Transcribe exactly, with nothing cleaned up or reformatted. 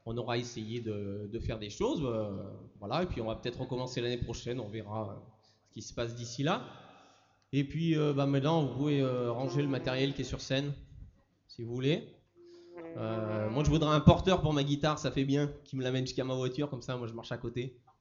on aura essayé de, de faire des choses. Euh, voilà, et puis on va peut-être recommencer l'année prochaine, on verra euh, ce qui se passe d'ici là. Et puis euh, bah, maintenant, vous pouvez euh, ranger le matériel qui est sur scène, si vous voulez. Euh, moi, je voudrais un porteur pour ma guitare, ça fait bien, qui me l'amène jusqu'à ma voiture, comme ça, moi, je marche à côté.